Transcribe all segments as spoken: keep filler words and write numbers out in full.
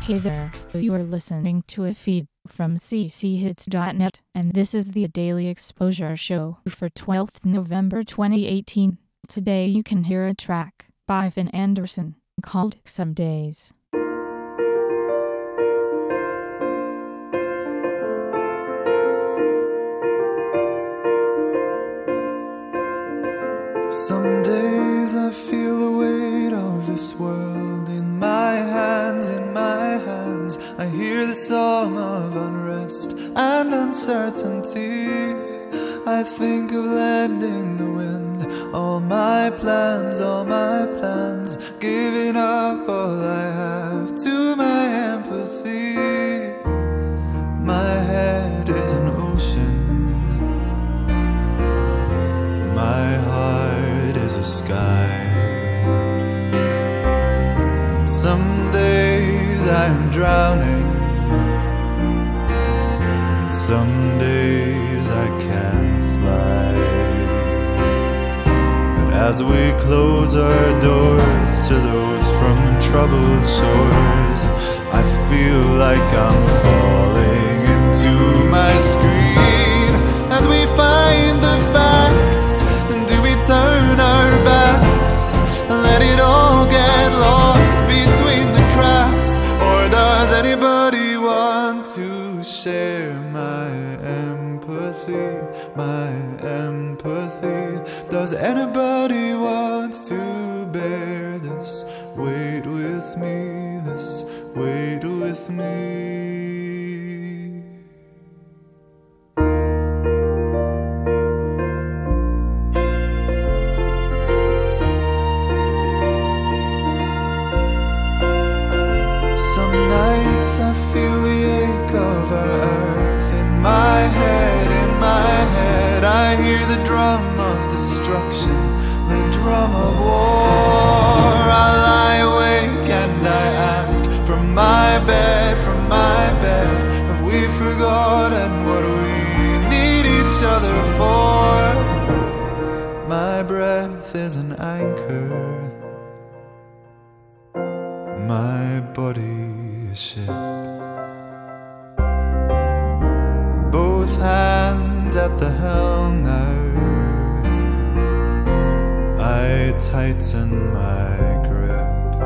Hey there, you are listening to a feed from c c hits dot net, and this is the Daily Exposure Show for twelfth November twenty eighteen. Today you can hear a track by Finn Anderson called Some Days. Some days I feel the weight of this world in my hands, in my hands. I hear the song of unrest and uncertainty. I think of lending the wind all my plans, all my plans, giving up all I have to my empathy. My head is an ocean, my heart is a sky, and some days I am drowning, and some days I can't fly. But as we close our doors to those from troubled shores, I feel like I'm falling into my screen. As we find the facts, do we turn our backs and let it all get lost between the cracks? Or does anybody want to share my empathy, my empathy? Does anybody want to bear this weight with me, this weight with me? I feel the ache of our earth in my head, in my head. I hear the drum of destruction, the drum of war. I lie awake and I ask from my bed, from my bed, have we forgotten what we need each other for? My breath is an anchor, my body a ship. Both hands at the helm now, I tighten my grip.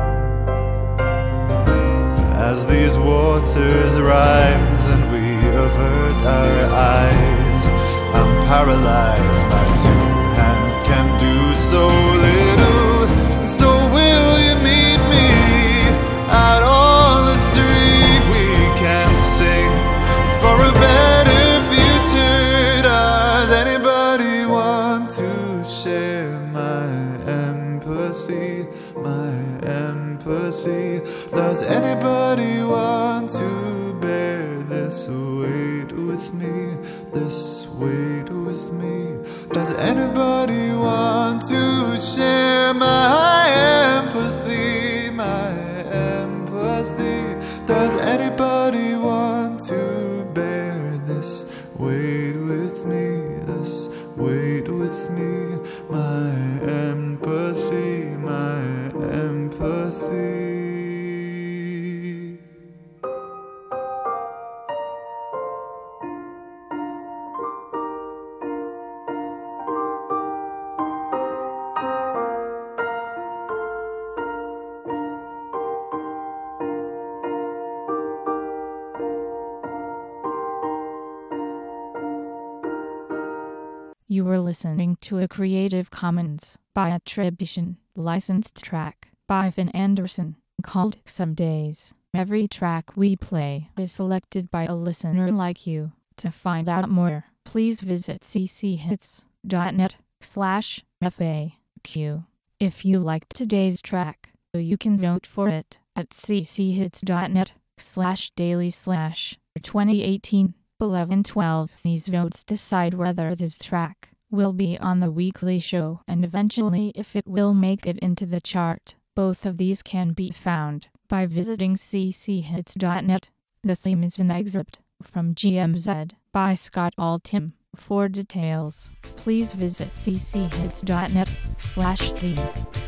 As these waters rise and we avert our eyes, I'm paralyzed, my two hands can do so little. So will you meet me out on the street? We can sing for a better future. Does anybody want to share my empathy, my empathy? Does anybody want to bear this weight with me, this weight with me? Does anybody want to share my empathy, my empathy? Does anybody want to bear this weight with me, this weight with me? My empathy, my empathy. You were listening to a Creative Commons by attribution, licensed track by Finn Anderson called Some Days. Every track we play is selected by a listener like you. To find out more, please visit c c hits dot net slash F A Q. If you liked today's track, you can vote for it at c c hits dot net slash daily slash twenty eighteen eleven twelve. These votes decide whether this track will be on the weekly show and eventually if it will make it into the chart. Both of these can be found by visiting c c hits dot net. The theme is an excerpt from G M Z by Scott Altham. For details, please visit c c hits dot net slash theme.